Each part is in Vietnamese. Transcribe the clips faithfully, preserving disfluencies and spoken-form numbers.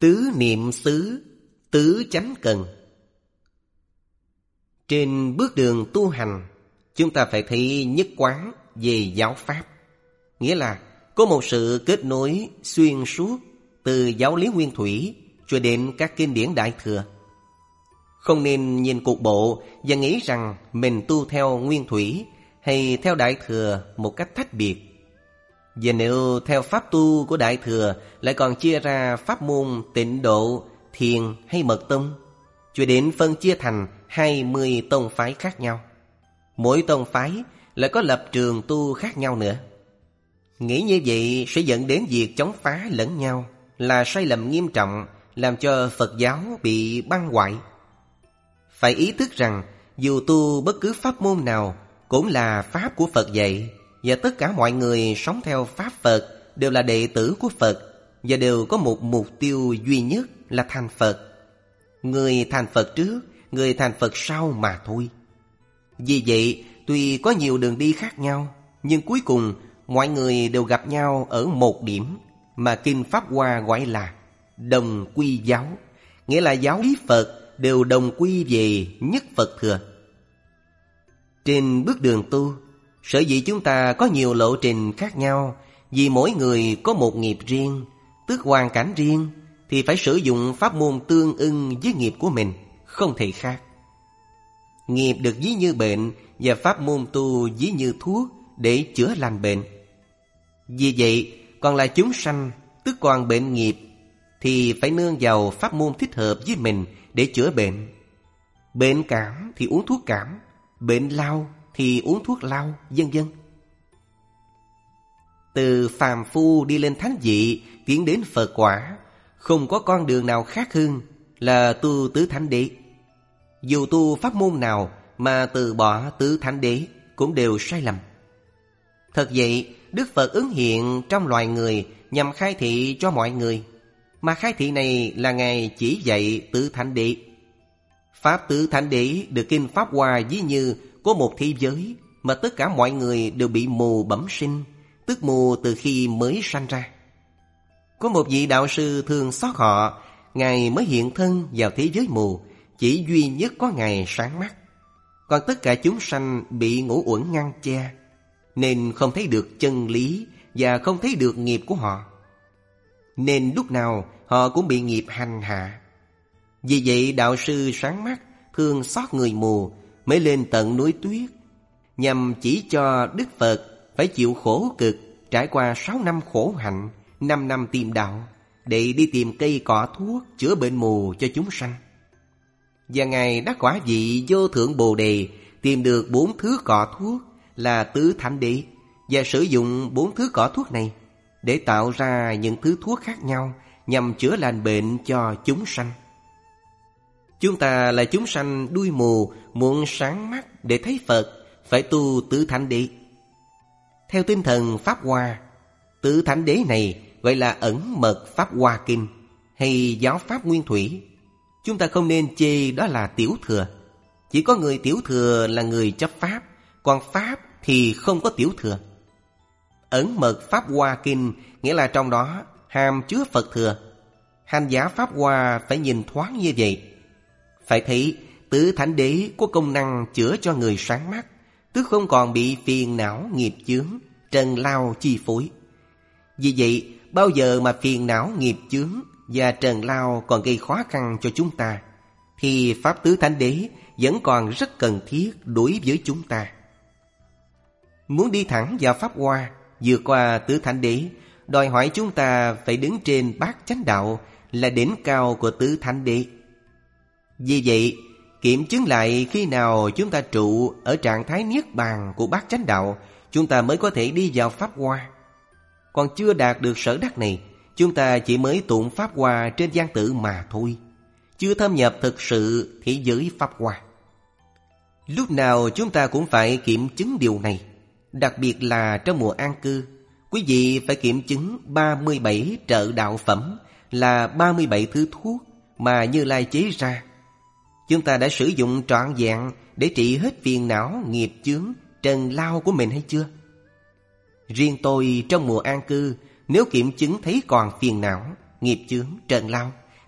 Tứ niệm xứ, tứ chánh cần. Trên bước đường tu hành, chúng ta phải thấy nhất quán về giáo pháp. Nghĩa là có một sự kết nối xuyên suốt từ giáo lý nguyên thủy cho đến các kinh điển Đại Thừa. Không nên nhìn cục bộ và nghĩ rằng mình tu theo nguyên thủy hay theo Đại Thừa một cách tách biệt. Và nếu theo pháp tu của Đại Thừa lại còn chia ra pháp môn Tịnh Độ, Thiền hay Mật Tông, cho đến phân chia thành hai mươi tông phái khác nhau. Mỗi tông phái lại có lập trường tu khác nhau nữa. Nghĩ như vậy sẽ dẫn đến việc chống phá lẫn nhau, là sai lầm nghiêm trọng, làm cho Phật giáo bị băng hoại. Phải ý thức rằng dù tu bất cứ pháp môn nào cũng là pháp của Phật dạy, và tất cả mọi người sống theo pháp Phật đều là đệ tử của Phật và đều có một mục tiêu duy nhất là thành Phật. Người thành Phật trước, người thành Phật sau mà thôi. Vì vậy, tuy có nhiều đường đi khác nhau, nhưng cuối cùng mọi người đều gặp nhau ở một điểm mà Kinh Pháp Hoa gọi là đồng quy giáo, nghĩa là giáo lý Phật đều đồng quy về nhất Phật thừa. Trên bước đường tu, sở dĩ chúng ta có nhiều lộ trình khác nhau, vì mỗi người có một nghiệp riêng, tức hoàn cảnh riêng, thì phải sử dụng pháp môn tương ưng với nghiệp của mình, không thể khác. Nghiệp được ví như bệnh và pháp môn tu ví như thuốc để chữa lành bệnh. Vì vậy, còn là chúng sanh, tức còn bệnh nghiệp, thì phải nương vào pháp môn thích hợp với mình để chữa bệnh. Bệnh cảm thì uống thuốc cảm, bệnh lao thì uống thuốc lao, vân vân. Từ phàm phu đi lên thánh vị, tiến đến Phật quả, không có con đường nào khác hơn là tu tứ thánh đế. Dù tu pháp môn nào mà từ bỏ tứ thánh đế cũng đều sai lầm. Thật vậy, Đức Phật ứng hiện trong loài người nhằm khai thị cho mọi người, mà khai thị này là Ngài chỉ dạy tứ thánh đế. Pháp tứ thánh đế được Kinh Pháp Hoa ví như có một thế giới mà tất cả mọi người đều bị mù bẩm sinh, tức mù từ khi mới sanh ra. Có một vị đạo sư thương xót họ, Ngài mới hiện thân vào thế giới mù, chỉ duy nhất có Ngài sáng mắt. Còn tất cả chúng sanh bị ngũ uẩn ngăn che, nên không thấy được chân lý và không thấy được nghiệp của họ. Nên lúc nào họ cũng bị nghiệp hành hạ. Vì vậy đạo sư sáng mắt thương xót người mù mới lên tận núi tuyết, nhằm chỉ cho Đức Phật phải chịu khổ cực, trải qua sáu năm khổ hạnh, năm năm tìm đạo, để đi tìm cây cỏ thuốc chữa bệnh mù cho chúng sanh. Và Ngài đắc quả vị vô thượng Bồ Đề, tìm được bốn thứ cỏ thuốc là tứ thánh đế, và sử dụng bốn thứ cỏ thuốc này để tạo ra những thứ thuốc khác nhau nhằm chữa lành bệnh cho chúng sanh. Chúng ta là chúng sanh đuôi mù, muốn sáng mắt để thấy Phật, phải tu tứ thánh đế. Theo tinh thần Pháp Hoa, tứ thánh đế này gọi là ẩn mật Pháp Hoa Kinh hay giáo pháp nguyên thủy. Chúng ta không nên chê đó là tiểu thừa. Chỉ có người tiểu thừa là người chấp pháp, còn pháp thì không có tiểu thừa. Ẩn mật Pháp Hoa Kinh nghĩa là trong đó hàm chứa Phật thừa. Hành giả Pháp Hoa phải nhìn thoáng như vậy. Phải thấy tứ thánh đế có công năng chữa cho người sáng mắt, tức không còn bị phiền não nghiệp chướng, trần lao chi phối. Vì vậy, bao giờ mà phiền não nghiệp chướng và trần lao còn gây khó khăn cho chúng ta, thì Pháp tứ thánh đế vẫn còn rất cần thiết đối với chúng ta. Muốn đi thẳng vào Pháp Hoa, vượt qua tứ thánh đế, đòi hỏi chúng ta phải đứng trên bát chánh đạo, là đỉnh cao của tứ thánh đế. Vì vậy, kiểm chứng lại khi nào chúng ta trụ ở trạng thái niết bàn của bát chánh đạo, chúng ta mới có thể đi vào Pháp Hoa. Còn chưa đạt được sở đắc này, chúng ta chỉ mới tụng Pháp Hoa trên văn tự mà thôi, chưa thâm nhập thực sự thế giới Pháp Hoa. Lúc nào chúng ta cũng phải kiểm chứng điều này. Đặc biệt là trong mùa an cư, quý vị phải kiểm chứng ba mươi bảy trợ đạo phẩm, là ba mươi bảy thứ thuốc mà Như Lai chế ra. Chúng ta đã sử dụng trọn vẹn để trị hết phiền não, nghiệp chướng, trần lao của mình hay chưa? Riêng tôi trong mùa an cư, nếu kiểm chứng thấy còn phiền não, nghiệp chướng, trần lao,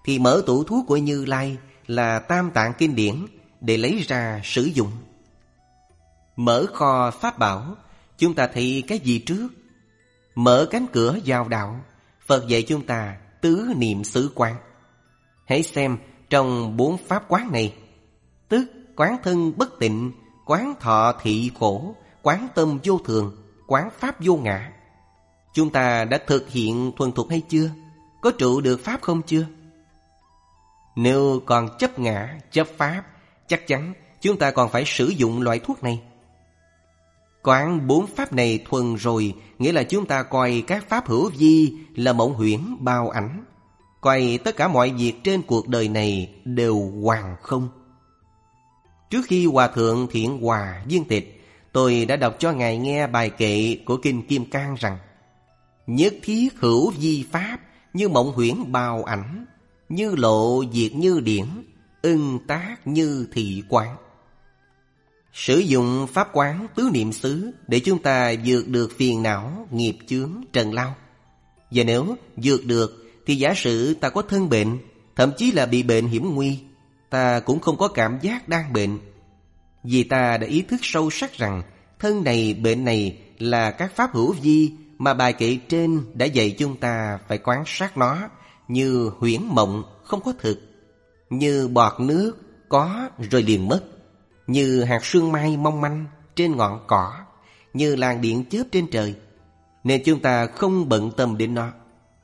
thì mở tủ thuốc của Như Lai là Tam Tạng Kinh Điển để lấy ra sử dụng. Mở kho pháp bảo, chúng ta thấy cái gì trước? Mở cánh cửa vào đạo, Phật dạy chúng ta tứ niệm xứ quán. Hãy xem trong bốn pháp quán này, tức quán thân bất tịnh, quán thọ thị khổ, quán tâm vô thường, quán pháp vô ngã. Chúng ta đã thực hiện thuần thục hay chưa? Có trụ được pháp không chưa? Nếu còn chấp ngã, chấp pháp, chắc chắn chúng ta còn phải sử dụng loại thuốc này. Quán bốn pháp này thuần rồi, nghĩa là chúng ta coi các pháp hữu vi là mộng huyễn bao ảnh, coi tất cả mọi việc trên cuộc đời này đều hoàn không. Trước khi Hòa Thượng Thiện Hòa viên tịch, tôi đã đọc cho Ngài nghe bài kệ của Kinh Kim Cang rằng: nhất thiết hữu vi pháp, như mộng huyễn bao ảnh, như lộ diệt như điển, ưng tác như thị quán. Sử dụng pháp quán tứ niệm xứ để chúng ta vượt được phiền não, nghiệp chướng, trần lao. Và nếu vượt được thì giả sử ta có thân bệnh, thậm chí là bị bệnh hiểm nguy, ta cũng không có cảm giác đang bệnh, vì ta đã ý thức sâu sắc rằng thân này, bệnh này là các pháp hữu vi mà bài kệ trên đã dạy chúng ta phải quan sát nó như huyễn mộng không có thực, như bọt nước có rồi liền mất, như hạt sương mai mong manh trên ngọn cỏ, như làn điện chớp trên trời, nên chúng ta không bận tâm đến nó.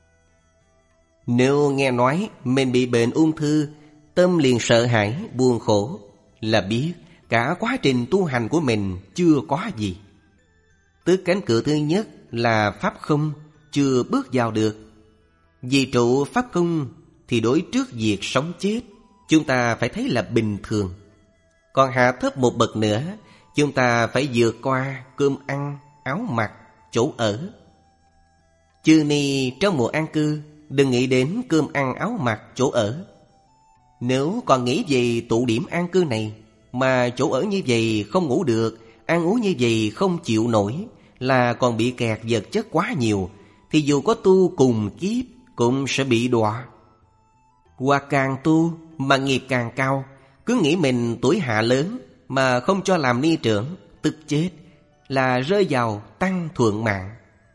Nếu nghe nói mình bị bệnh ung thư, tâm liền sợ hãi, buồn khổ, là biết cả quá trình tu hành của mình chưa có gì. Tức cánh cửa thứ nhất là pháp không, chưa bước vào được. Vì trụ pháp không thì đối trước việc sống chết, chúng ta phải thấy là bình thường. Còn hạ thấp một bậc nữa, chúng ta phải vượt qua cơm ăn, áo mặc, chỗ ở. Chư ni trong mùa an cư, đừng nghĩ đến cơm ăn áo mặc, chỗ ở. Nếu còn nghĩ về tụ điểm an cư này, mà chỗ ở như vậy không ngủ được, ăn uống như vậy không chịu nổi, là còn bị kẹt vật chất quá nhiều, thì dù có tu cùng kiếp cũng sẽ bị đọa. Hoặc càng tu mà nghiệp càng cao, cứ nghĩ mình tuổi hạ lớn mà không cho làm ni trưởng, tức chết, là rơi vào tăng thuận mạng.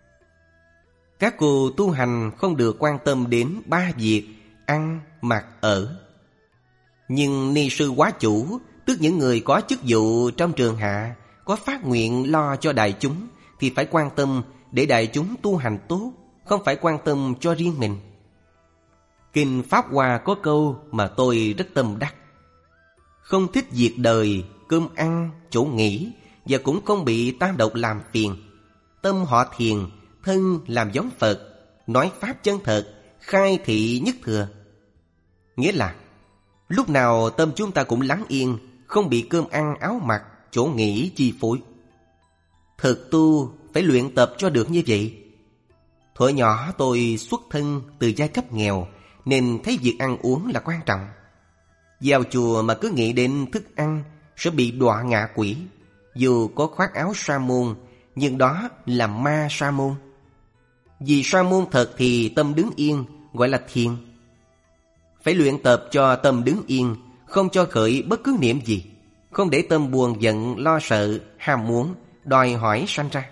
Các cô tu hành không được quan tâm đến ba việc ăn, mặc, ở. Nhưng ni sư quá chủ, tức những người có chức vụ trong trường hạ, có phát nguyện lo cho đại chúng, thì phải quan tâm để đại chúng tu hành tốt, không phải quan tâm cho riêng mình. Kinh Pháp Hoa có câu mà tôi rất tâm đắc: không thích việc đời, cơm ăn, chỗ nghỉ, và cũng không bị tam độc làm phiền. Tâm họ thiền, thân làm giống Phật, nói pháp chân thật, khai thị nhất thừa. Nghĩa là lúc nào tâm chúng ta cũng lắng yên, không bị cơm ăn, áo mặc, chỗ nghỉ chi phối. Thực tu phải luyện tập cho được như vậy. Thuở nhỏ tôi xuất thân từ giai cấp nghèo, nên thấy việc ăn uống là quan trọng. Vào chùa mà cứ nghĩ đến thức ăn sẽ bị đọa ngạ quỷ. Dù có khoác áo sa môn, nhưng đó là ma sa môn. Vì sa môn thật thì tâm đứng yên, gọi là thiền. Phải luyện tập cho tâm đứng yên, không cho khởi bất cứ niệm gì, không để tâm buồn giận, lo sợ, ham muốn, đòi hỏi sanh ra.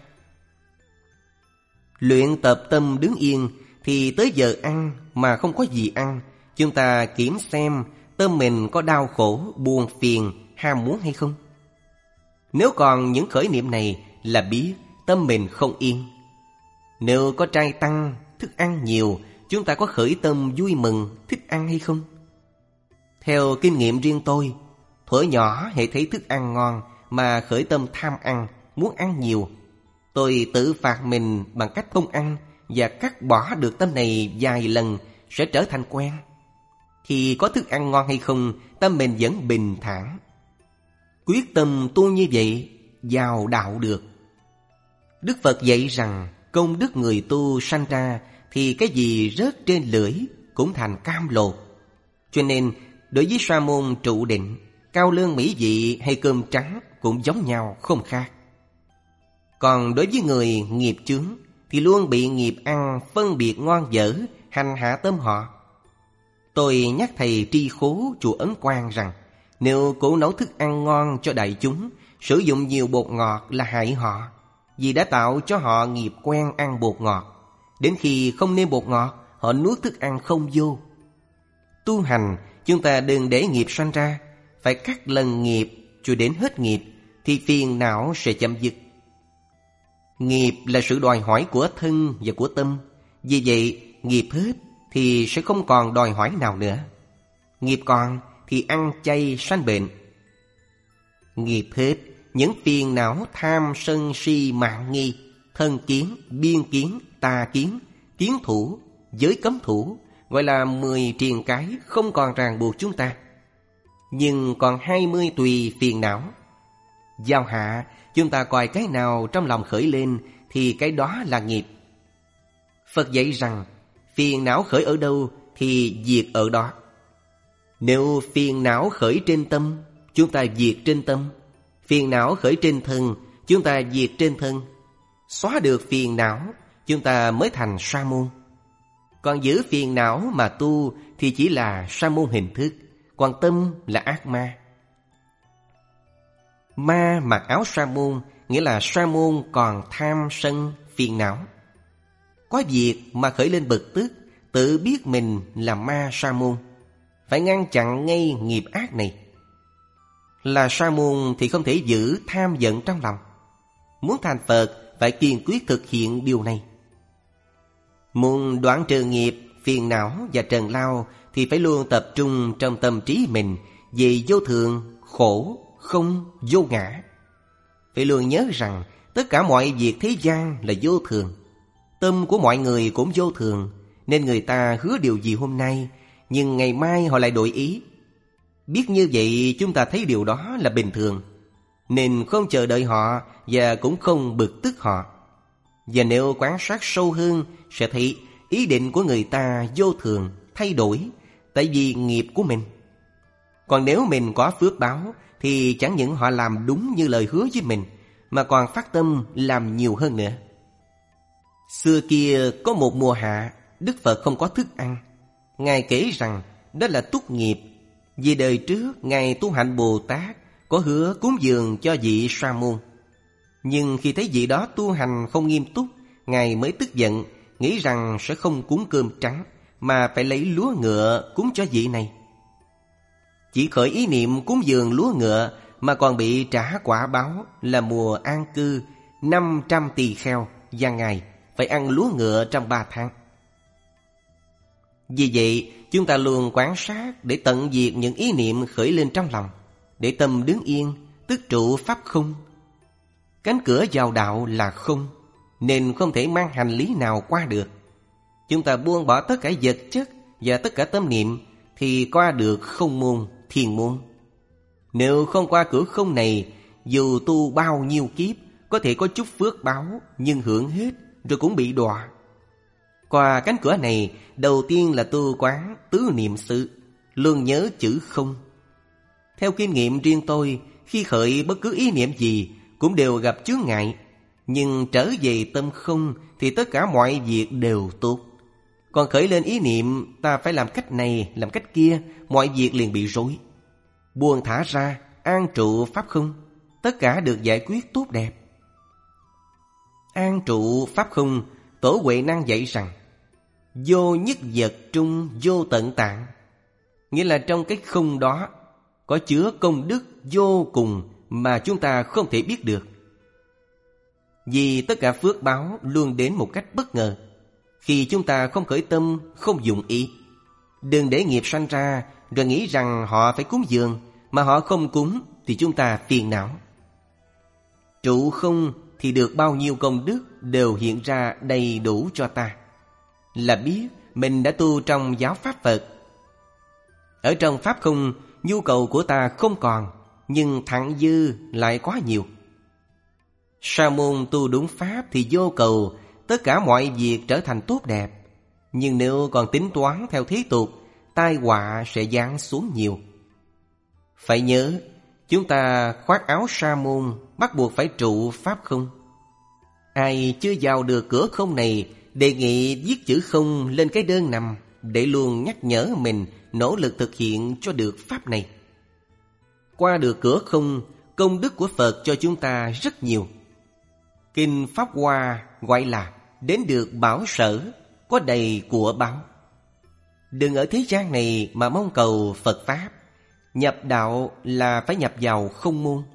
Luyện tập tâm đứng yên thì tới giờ ăn mà không có gì ăn, chúng ta kiểm xem tâm mình có đau khổ, buồn phiền, ham muốn hay không. Nếu còn những khởi niệm này là biết tâm mình không yên. Nếu có trai tăng, thức ăn nhiều, chúng ta có khởi tâm vui mừng, thích ăn hay không? Theo kinh nghiệm riêng tôi, thuở nhỏ hễ thấy thức ăn ngon mà khởi tâm tham ăn, muốn ăn nhiều, tôi tự phạt mình bằng cách không ăn và cắt bỏ được tâm này vài lần sẽ trở thành quen. Thì có thức ăn ngon hay không, tâm mình vẫn bình thản. Quyết tâm tu như vậy, vào đạo được. Đức Phật dạy rằng công đức người tu sanh ra thì cái gì rớt trên lưỡi cũng thành cam lột. Cho nên đối với sa môn trụ định, cao lương mỹ vị hay cơm trắng cũng giống nhau không khác. Còn đối với người nghiệp chướng thì luôn bị nghiệp ăn phân biệt ngon dở hành hạ tâm họ. Tôi nhắc thầy tri khố chùa Ấn Quang rằng nếu cố nấu thức ăn ngon cho đại chúng, sử dụng nhiều bột ngọt là hại họ, vì đã tạo cho họ nghiệp quen ăn bột ngọt. Đến khi không nêm bột ngọt, họ nuốt thức ăn không vô. Tu hành, chúng ta đừng để nghiệp sanh ra, phải cắt lần nghiệp cho đến hết nghiệp, thì phiền não sẽ chấm dứt. Nghiệp là sự đòi hỏi của thân và của tâm. Vì vậy, nghiệp hết thì sẽ không còn đòi hỏi nào nữa. Nghiệp còn thì ăn chay sanh bệnh. Nghiệp hết, những phiền não tham sân si mạn nghi, thân kiến, biên kiến, tà kiến, kiến thủ, giới cấm thủ, gọi là mười triền cái không còn ràng buộc chúng ta. Nhưng còn hai mươi tùy phiền não. Giao hạ, chúng ta coi cái nào trong lòng khởi lên thì cái đó là nghiệp. Phật dạy rằng phiền não khởi ở đâu thì diệt ở đó. Nếu phiền não khởi trên tâm, chúng ta diệt trên tâm. Phiền não khởi trên thân, chúng ta diệt trên thân. Xóa được phiền não, chúng ta mới thành sa môn. Còn giữ phiền não mà tu thì chỉ là sa môn hình thức, còn tâm là ác ma. Ma mặc áo sa môn, nghĩa là sa môn còn tham sân phiền não. Có việc mà khởi lên bực tức, tự biết mình là ma sa môn, phải ngăn chặn ngay nghiệp ác này. Là sa môn thì không thể giữ tham giận trong lòng. Muốn thành Phật phải kiên quyết thực hiện điều này. Muốn đoạn trừ nghiệp, phiền não và trần lao thì phải luôn tập trung trong tâm trí mình về vô thường, khổ, không, vô ngã. Phải luôn nhớ rằng tất cả mọi việc thế gian là vô thường. Tâm của mọi người cũng vô thường, nên người ta hứa điều gì hôm nay, nhưng ngày mai họ lại đổi ý. Biết như vậy chúng ta thấy điều đó là bình thường, nên không chờ đợi họ và cũng không bực tức họ. Và nếu quan sát sâu hơn sẽ thấy ý định của người ta vô thường, thay đổi, tại vì nghiệp của mình. Còn nếu mình có phước báo thì chẳng những họ làm đúng như lời hứa với mình, mà còn phát tâm làm nhiều hơn nữa. Xưa kia có một mùa hạ, Đức Phật không có thức ăn. Ngài kể rằng đó là túc nghiệp. Vì đời trước Ngài tu hạnh Bồ Tát có hứa cúng dường cho vị sa môn. Nhưng khi thấy vị đó tu hành không nghiêm túc, Ngài mới tức giận, nghĩ rằng sẽ không cúng cơm trắng, mà phải lấy lúa ngựa cúng cho vị này. Chỉ khởi ý niệm cúng dường lúa ngựa mà còn bị trả quả báo là mùa an cư năm trăm tỳ kheo, và Ngài phải ăn lúa ngựa trong ba tháng. Vì vậy, chúng ta luôn quan sát để tận diệt những ý niệm khởi lên trong lòng, để tâm đứng yên, tức trụ pháp không. Cánh cửa vào đạo là không, nên không thể mang hành lý nào qua được. Chúng ta buông bỏ tất cả vật chất và tất cả tâm niệm thì qua được không môn, thiên môn. Nếu không qua cửa không này, dù tu bao nhiêu kiếp, có thể có chút phước báo, nhưng hưởng hết rồi cũng bị đọa. Qua cánh cửa này, đầu tiên là tu quán tứ niệm xứ, luôn nhớ chữ không. Theo kinh nghiệm riêng tôi, khi khởi bất cứ ý niệm gì cũng đều gặp chướng ngại, nhưng trở về tâm không thì tất cả mọi việc đều tốt. Còn khởi lên ý niệm ta phải làm cách này, làm cách kia, mọi việc liền bị rối. Buông thả ra, an trụ pháp không, tất cả được giải quyết tốt đẹp. An trụ pháp không, Tổ Huệ Năng dạy rằng vô nhất vật trung vô tận tạng, nghĩa là trong cái không đó có chứa công đức vô cùng mà chúng ta không thể biết được. Vì tất cả phước báo luôn đến một cách bất ngờ, khi chúng ta không khởi tâm, không dụng ý. Đừng để nghiệp sanh ra rồi nghĩ rằng họ phải cúng dường, mà họ không cúng thì chúng ta phiền não. Trụ không thì được bao nhiêu công đức đều hiện ra đầy đủ cho ta, là biết mình đã tu trong giáo pháp Phật. Ở trong pháp không, nhu cầu của ta không còn, nhưng thặng dư lại quá nhiều. Sa môn tu đúng pháp thì vô cầu, tất cả mọi việc trở thành tốt đẹp. Nhưng nếu còn tính toán theo thế tục, tai họa sẽ giáng xuống nhiều. Phải nhớ, chúng ta khoác áo sa môn bắt buộc phải trụ pháp không. Ai chưa vào được cửa không này, đề nghị viết chữ không lên cái đơn nằm, để luôn nhắc nhở mình nỗ lực thực hiện cho được pháp này. Qua được cửa không, công đức của Phật cho chúng ta rất nhiều. Kinh Pháp Hoa gọi là đến được bảo sở, có đầy của báo. Đừng ở thế gian này mà mong cầu Phật Pháp. Nhập đạo là phải nhập vào không môn.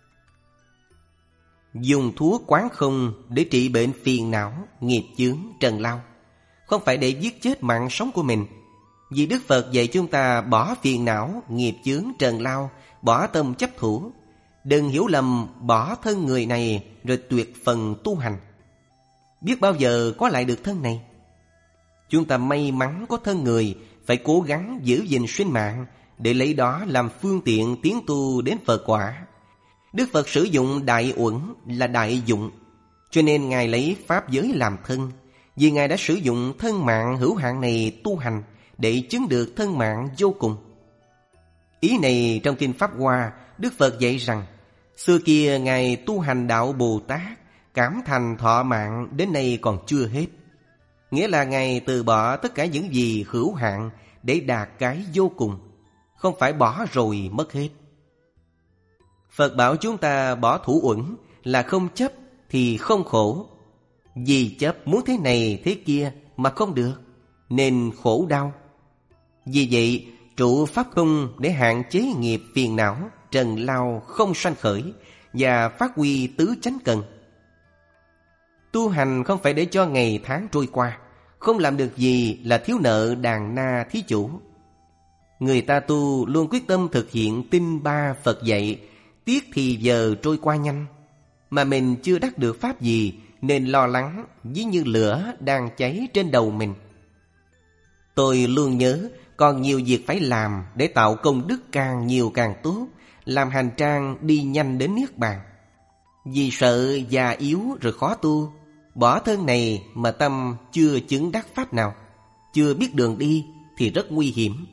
Dùng thuốc quán không để trị bệnh phiền não, nghiệp chướng, trần lao, không phải để giết chết mạng sống của mình. Vì Đức Phật dạy chúng ta bỏ phiền não, nghiệp chướng, trần lao, bỏ tâm chấp thủ. Đừng hiểu lầm bỏ thân người này rồi tuyệt phần tu hành. Biết bao giờ có lại được thân này. Chúng ta may mắn có thân người, phải cố gắng giữ gìn sinh mạng để lấy đó làm phương tiện tiến tu đến Phật quả. Đức Phật sử dụng đại uẩn là đại dụng, cho nên Ngài lấy Pháp giới làm thân. Vì Ngài đã sử dụng thân mạng hữu hạn này tu hành để chứng được thân mạng vô cùng. Ý này trong Kinh Pháp Hoa, Đức Phật dạy rằng xưa kia Ngài tu hành đạo Bồ Tát, cảm thành thọ mạng đến nay còn chưa hết. Nghĩa là Ngài từ bỏ tất cả những gì hữu hạn để đạt cái vô cùng, không phải bỏ rồi mất hết. Phật bảo chúng ta bỏ thủ uẩn là không chấp thì không khổ. Vì chấp muốn thế này thế kia mà không được, nên khổ đau. Vì vậy, trụ pháp không để hạn chế nghiệp phiền não, trần lao không sanh khởi và phát huy tứ chánh cần. Tu hành không phải để cho ngày tháng trôi qua, không làm được gì là thiếu nợ đàn na thí chủ. Người ta tu luôn quyết tâm thực hiện tinh ba Phật dạy, tiếc thì giờ trôi qua nhanh, mà mình chưa đắc được pháp gì nên lo lắng ví như lửa đang cháy trên đầu mình. Tôi luôn nhớ còn nhiều việc phải làm để tạo công đức càng nhiều càng tốt, làm hành trang đi nhanh đến Niết Bàn. Vì sợ già yếu rồi khó tu, bỏ thân này mà tâm chưa chứng đắc pháp nào, chưa biết đường đi thì rất nguy hiểm.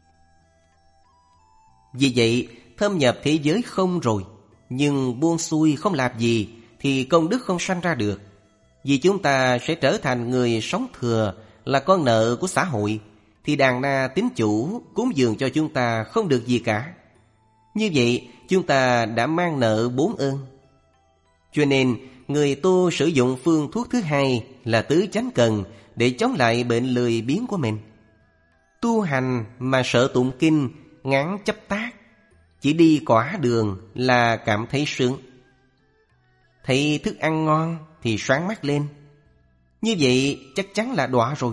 Vì vậy, thâm nhập thế giới không rồi, nhưng buông xuôi không làm gì thì công đức không sanh ra được. Vì chúng ta sẽ trở thành người sống thừa, là con nợ của xã hội, thì đàn na tín chủ cúng dường cho chúng ta không được gì cả. Như vậy, chúng ta đã mang nợ bốn ơn. Cho nên, người tu sử dụng phương thuốc thứ hai là tứ chánh cần để chống lại bệnh lười biếng của mình. Tu hành mà sợ tụng kinh, ngán chấp tác, chỉ đi quả đường là cảm thấy sướng. Thấy thức ăn ngon thì sáng mắt lên. Như vậy chắc chắn là đọa rồi.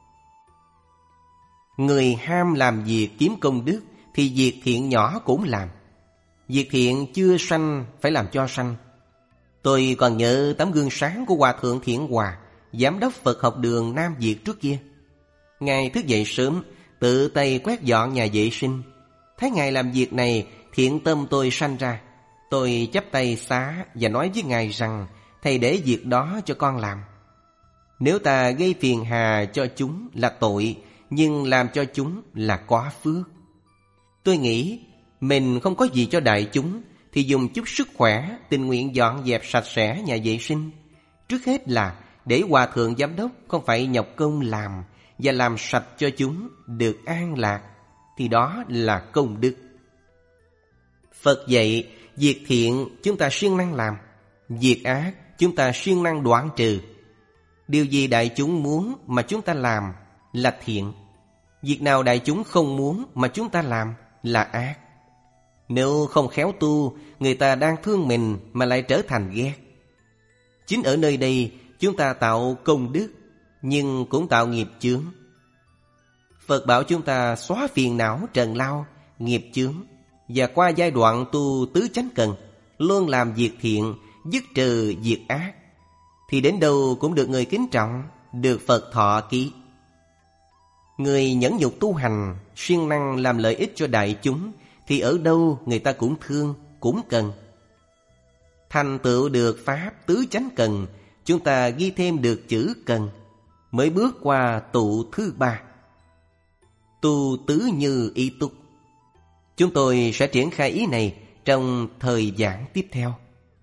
Người ham làm việc kiếm công đức thì việc thiện nhỏ cũng làm. Việc thiện chưa sanh phải làm cho sanh. Tôi còn nhớ tấm gương sáng của Hòa Thượng Thiện Hòa, Giám đốc Phật học đường Nam Việt trước kia. Ngài thức dậy sớm, tự tay quét dọn nhà vệ sinh. Thấy Ngài làm việc này, thiện tâm tôi sanh ra. Tôi chắp tay xá và nói với Ngài rằng Thầy để việc đó cho con làm. Nếu ta gây phiền hà cho chúng là tội, nhưng làm cho chúng là quá phước. Tôi nghĩ mình không có gì cho đại chúng thì dùng chút sức khỏe, tình nguyện dọn dẹp sạch sẽ nhà vệ sinh. Trước hết là để Hòa Thượng Giám đốc không phải nhọc công làm, và làm sạch cho chúng được an lạc, thì đó là công đức. Phật dạy việc thiện chúng ta siêng năng làm, việc ác chúng ta siêng năng đoạn trừ. Điều gì đại chúng muốn mà chúng ta làm là thiện. Việc nào đại chúng không muốn mà chúng ta làm là ác. Nếu không khéo tu, người ta đang thương mình mà lại trở thành ghét. Chính ở nơi đây chúng ta tạo công đức, nhưng cũng tạo nghiệp chướng. Phật bảo chúng ta xóa phiền não trần lao, nghiệp chướng, và qua giai đoạn tu tứ chánh cần, luôn làm việc thiện, dứt trừ việc ác, thì đến đâu cũng được người kính trọng, được Phật thọ ký. Người nhẫn nhục tu hành, siêng năng làm lợi ích cho đại chúng, thì ở đâu người ta cũng thương, cũng cần. Thành tựu được pháp tứ chánh cần, chúng ta ghi thêm được chữ cần, mới bước qua tụ thứ ba. Tu tứ như ý túc. Chúng tôi sẽ triển khai ý này trong thời giảng tiếp theo.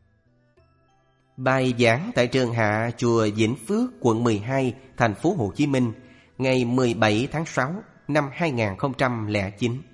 Bài giảng tại Trường Hạ, chùa Vĩnh Phước, quận mười hai, thành phố Hồ Chí Minh, ngày mười bảy tháng sáu năm hai nghìn không trăm lẻ chín.